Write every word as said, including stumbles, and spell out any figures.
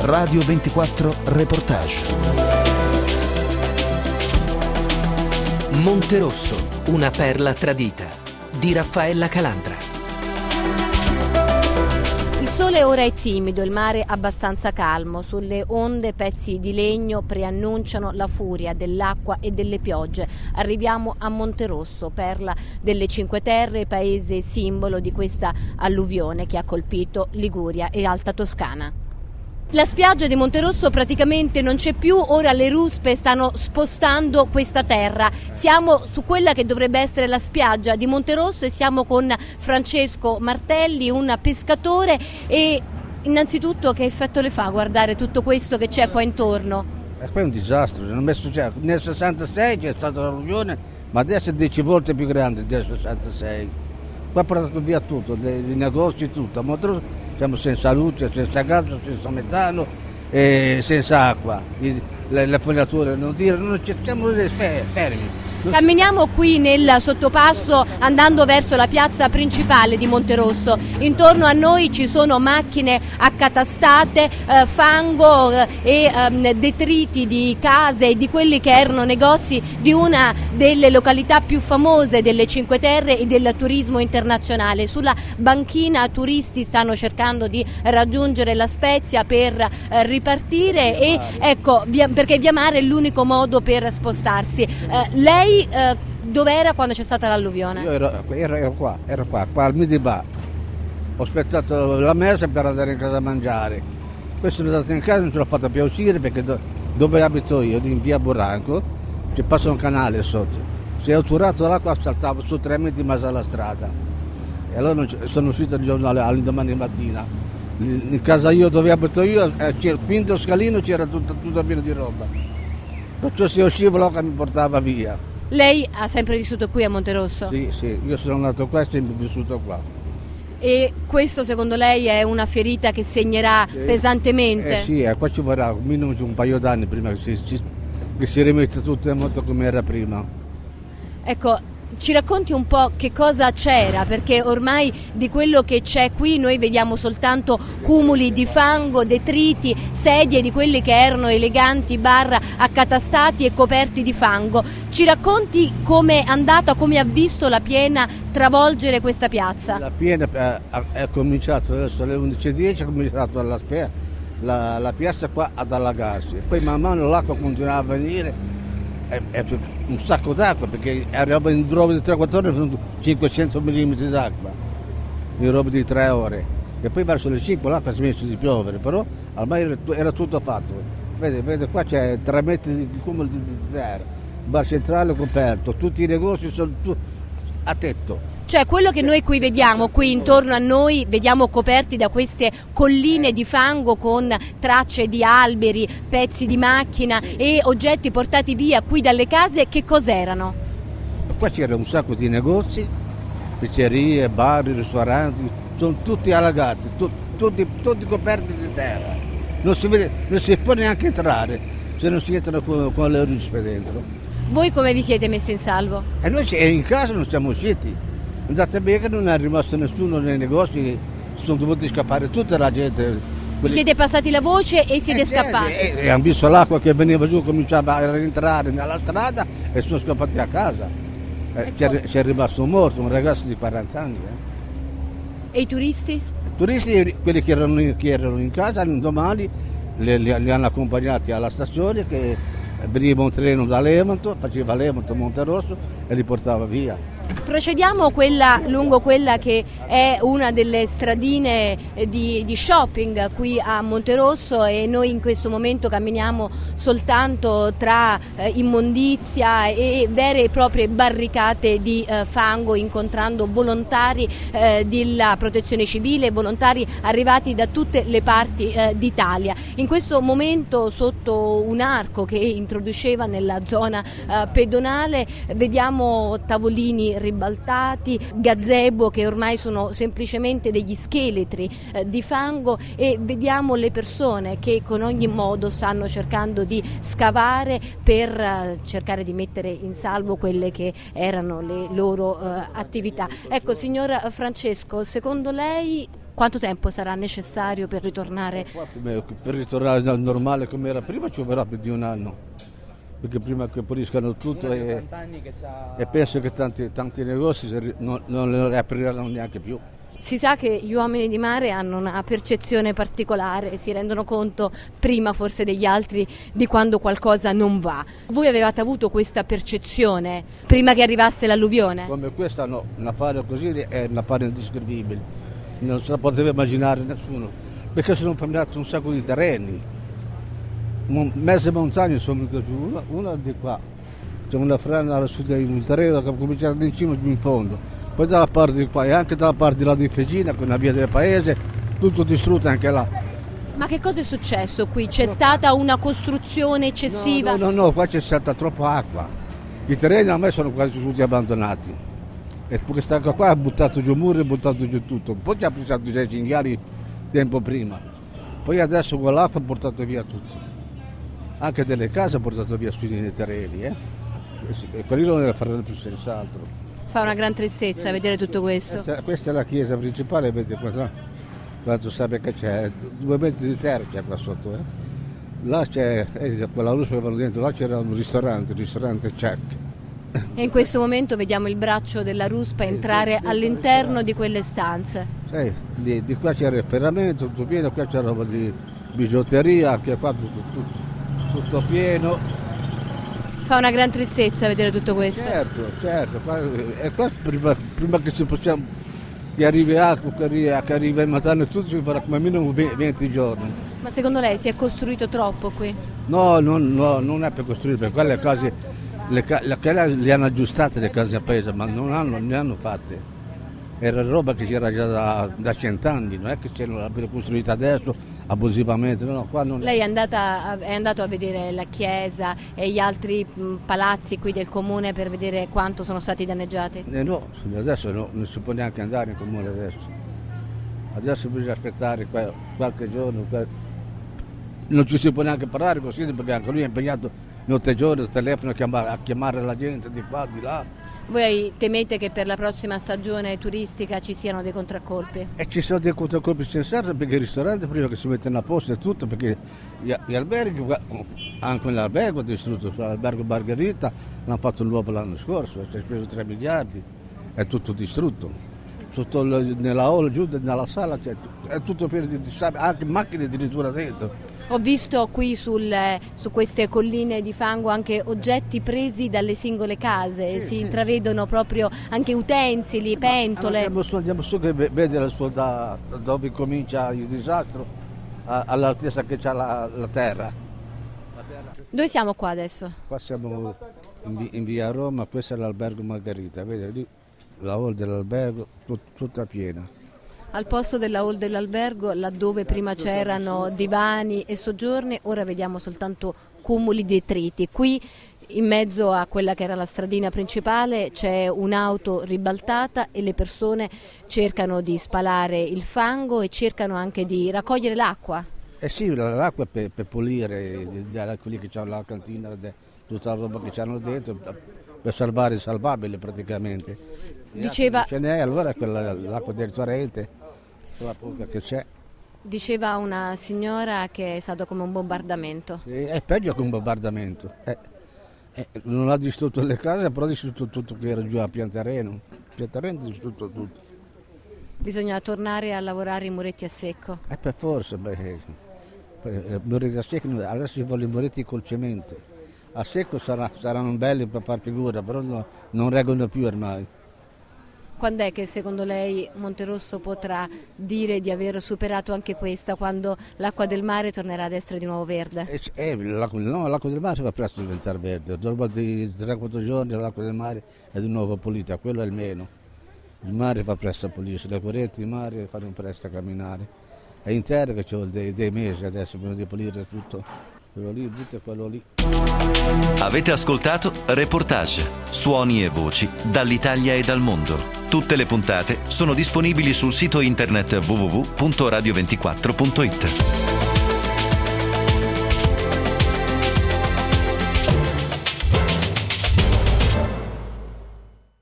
Radio ventiquattro Reportage. Monterosso, una perla tradita, di Raffaella Calandra. Il sole ora è timido, il mare abbastanza calmo. Sulle onde pezzi di legno preannunciano la furia dell'acqua e delle piogge. Arriviamo a Monterosso, perla delle Cinque Terre, paese simbolo di questa alluvione che ha colpito Liguria e Alta Toscana. La spiaggia di Monterosso praticamente non c'è più, ora le ruspe stanno spostando questa terra. Siamo su quella che dovrebbe essere la spiaggia di Monterosso e siamo con Francesco Martelli, un pescatore. E innanzitutto che effetto le fa guardare tutto questo che c'è qua intorno? E poi è un disastro, non è successo. Nel sessantasei c'è stata l'alluvione, ma adesso è dieci volte più grande del sessantasei. Qua ha portato via tutto, i negozi, tutto. A Monterosso siamo senza luce, senza gas, senza metano e senza acqua. Le, le fognature non tirano, non ci siamo fermi. Camminiamo qui nel sottopasso andando verso la piazza principale di Monterosso. Intorno a noi ci sono macchine accatastate, eh, fango eh, e eh, detriti di case e di quelli che erano negozi di una delle località più famose delle Cinque Terre e del turismo internazionale. Sulla banchina turisti stanno cercando di raggiungere La Spezia per eh, ripartire e ecco, via, perché via mare è l'unico modo per spostarsi. Eh, lei Eh, dov'era quando c'è stata l'alluvione? Io ero, ero, ero qua, ero qua, qua al midi bar. Ho aspettato la messa per andare in casa a mangiare. Poi sono andato in casa e non ce l'ho fatta più uscire perché do, dove abito io, in via Burranco, ci passa un canale sotto. Se ho turato l'acqua saltavo su tre metri in mezzo alla strada. E allora non sono uscito il giornale all'indomani mattina. In casa io dove abito io, c'era il quinto scalino, c'era tutto, tutto pieno di roba. Perciò se io scivolo che mi portava via. Lei ha sempre vissuto qui a Monterosso? Sì, sì, io sono nato qua e sempre vissuto qua. E questo secondo lei è una ferita che segnerà sì. pesantemente? Eh sì, eh, qua ci vorrà minimo un paio d'anni prima che si, si, che si rimette tutto in moto come era prima. Ecco, ci racconti un po' che cosa c'era, perché ormai di quello che c'è qui noi vediamo soltanto cumuli di fango, detriti, sedie di quelli che erano eleganti bar accatastati e coperti di fango. Ci racconti com'è andata, come ha visto la piena travolgere questa piazza? La piena è, è cominciata adesso alle undici e dieci, è cominciata la, la, la piazza qua ad allagarsi, poi man mano l'acqua continuava a venire. È, è un sacco d'acqua perché arrivava in roba di tre quattro ore sono cinquecento millimetri d'acqua in roba di tre ore e poi verso le cinque l'acqua si è smesso di piovere, però ormai era, era tutto fatto. Vede, vede qua c'è tre metri di cumulo di, di zero, il bar centrale coperto, tutti i negozi sono tu, a tetto. Cioè quello che noi qui vediamo, qui intorno a noi, vediamo coperti da queste colline di fango con tracce di alberi, pezzi di macchina e oggetti portati via qui dalle case, che cos'erano? Qua c'era un sacco di negozi, pizzerie, bar, ristoranti, sono tutti allagati, tu, tutti, tutti coperti di terra. Non si vede, non si può neanche entrare se non si entrano con, con le ruspe dentro. Voi come vi siete messi in salvo? E noi in casa non siamo usciti. Andate bene che non è rimasto nessuno nei negozi, sono dovuti scappare tutta la gente. Quelli... Siete passati la voce e siete eh, scappati? E, e, e hanno visto l'acqua che veniva giù, cominciava a rientrare nella strada e sono scappati a casa. Eh, ecco. c'è, c'è rimasto un morto, un ragazzo di quaranta anni. Eh. E i turisti? I turisti, quelli che erano, che erano in casa, domani li, li, li hanno accompagnati alla stazione, che veniva un treno da Levanto, faceva Levanto Monterosso e li portava via. Procediamo quella, lungo quella che è una delle stradine di, di shopping qui a Monterosso e noi in questo momento camminiamo soltanto tra eh, immondizia e vere e proprie barricate di eh, fango, incontrando volontari eh, della protezione civile, volontari arrivati da tutte le parti eh, d'Italia. In questo momento sotto un arco che introduceva nella zona eh, pedonale vediamo tavolini ribaltati, gazebo che ormai sono semplicemente degli scheletri eh, di fango e vediamo le persone che con ogni modo stanno cercando di scavare per eh, cercare di mettere in salvo quelle che erano le loro eh, attività. Ecco, signora Francesco, secondo lei Quanto tempo sarà necessario per ritornare? Per ritornare al normale come era prima ci vorrà più di un anno, perché prima che puliscano tutto e, e penso che tanti, tanti negozi non, non le riapriranno neanche più. Si sa che gli uomini di mare hanno una percezione particolare, si rendono conto prima forse degli altri di quando qualcosa non va. Voi avevate avuto questa percezione prima che arrivasse l'alluvione? Come questa no, un affare così è un affare indescrivibile, non se la poteva immaginare nessuno, perché sono cambiati un sacco di terreni, mezze montagne sono venute giù, una, una di qua, c'è una frana alla sud di un terreno che ha cominciato in cima giù in fondo. Poi dalla parte di qua e anche dalla parte di là di Fegina, con la via del paese, tutto distrutto anche là. Ma che cosa è successo qui? C'è stata una costruzione eccessiva? No, no, no, no, qua c'è stata troppa acqua. I terreni a me sono quasi tutti abbandonati. E questa acqua qua ha buttato giù muri, ha buttato giù tutto. Poi ci ha pensato già i cinghiali tempo prima. Poi adesso con l'acqua ha portato via tutto. Anche delle case ha portato via sui nei terreni, eh. E quelli non ne faranno più senz'altro. Fa una gran tristezza vedere tutto questo. Questa è la chiesa principale, vedete qua, quanto sabbia che c'è, due metri di terra c'è qua sotto. Eh. Là c'è, eh, quella luce che vanno dentro, là c'era un ristorante, il ristorante Czech. E in questo momento vediamo il braccio della ruspa entrare all'interno di quelle stanze. Sì, di, di qua c'era il ferramento, tutto pieno, qua c'era roba di bigiotteria, anche qua tutto, tutto, tutto pieno. Fa una gran tristezza vedere tutto questo. Certo, certo, e qua prima, prima che ci possiamo, che arrivi acqua, che arrivi, che arrivi a matare tutto, ci farà come minimo venti giorni. Ma secondo lei si è costruito troppo qui? No, no, no, non è per costruire, per quelle cose, le, le, le hanno aggiustate le case a paese, ma non hanno, ne hanno fatte. Era roba che c'era già da, da cent'anni, non è che ce l'abbiano costruita adesso abusivamente. No, qua non... Lei è, andata, è andato a vedere la chiesa e gli altri mh, palazzi qui del comune per vedere quanto sono stati danneggiati? Eh no, adesso no, non si può neanche andare in comune adesso. Adesso bisogna aspettare qualche giorno, non ci si può neanche parlare così perché anche lui è impegnato notte e giorno, il telefono a chiamare, a chiamare la gente di qua, di là. Voi temete che per la prossima stagione turistica ci siano dei contraccolpi? E ci sono dei contraccolpi sensati perché il ristorante prima che si mettano a posto e tutto, perché gli, gli alberghi, anche l'albergo è distrutto, l'albergo Margherita l'hanno fatto nuovo l'anno scorso, ci ha speso tre miliardi, è tutto distrutto. Sotto nella hall, giù nella sala c'è, è tutto pieno di, di sabbia, anche macchine addirittura dentro. Ho visto qui sul, su queste colline di fango anche oggetti presi dalle singole case, sì, si sì. intravedono proprio anche utensili, pentole. Andiamo su, andiamo su che vede da, da dove comincia il disastro all'altezza che c'ha la, la, terra. la terra. Dove siamo qua adesso? Qua siamo in, in via Roma, questo è l'albergo Margherita, vedi lì la hall dell'albergo tut, tutta piena. Al posto della hall dell'albergo, laddove prima c'erano divani e soggiorni, ora vediamo soltanto cumuli di detriti. Qui in mezzo a quella che era la stradina principale c'è un'auto ribaltata e le persone cercano di spalare il fango e cercano anche di raccogliere l'acqua. Eh sì, l'acqua per, per pulire, quelli che hanno la cantina, tutta la roba che hanno dentro, per salvare il salvabile praticamente. Diceva... Ce n'è, allora quella, l'acqua del torrente. La poca che c'è. Diceva una signora che è stato come un bombardamento. Sì, è peggio che un bombardamento. Eh, eh, non ha distrutto le case, però ha distrutto tutto che era giù a Pianterreno. Pianterreno ha distrutto tutto. Bisogna tornare a lavorare i muretti a secco. Eh, per forza, beh, eh, muretti a secco, adesso ci vogliono i muretti col cemento. A secco sarà, saranno belli per far figura, però no, non reggono più ormai. Quando è che secondo lei Monterosso potrà dire di aver superato anche questa, quando l'acqua del mare tornerà ad essere di nuovo verde? Eh, eh, l'acqua, no, l'acqua del mare va presto a diventare verde, dopo di tre quattro giorni l'acqua del mare è di nuovo pulita, quello è il meno. Il mare va presto a pulirsi, le correnti di mare fanno presto a camminare. È in terra che c'ho dei, dei mesi adesso prima di pulire tutto. Quello lì, butta quello lì. Avete ascoltato Reportage, suoni e voci dall'Italia e dal mondo. Tutte le puntate sono disponibili sul sito internet w w w punto radio ventiquattro punto it.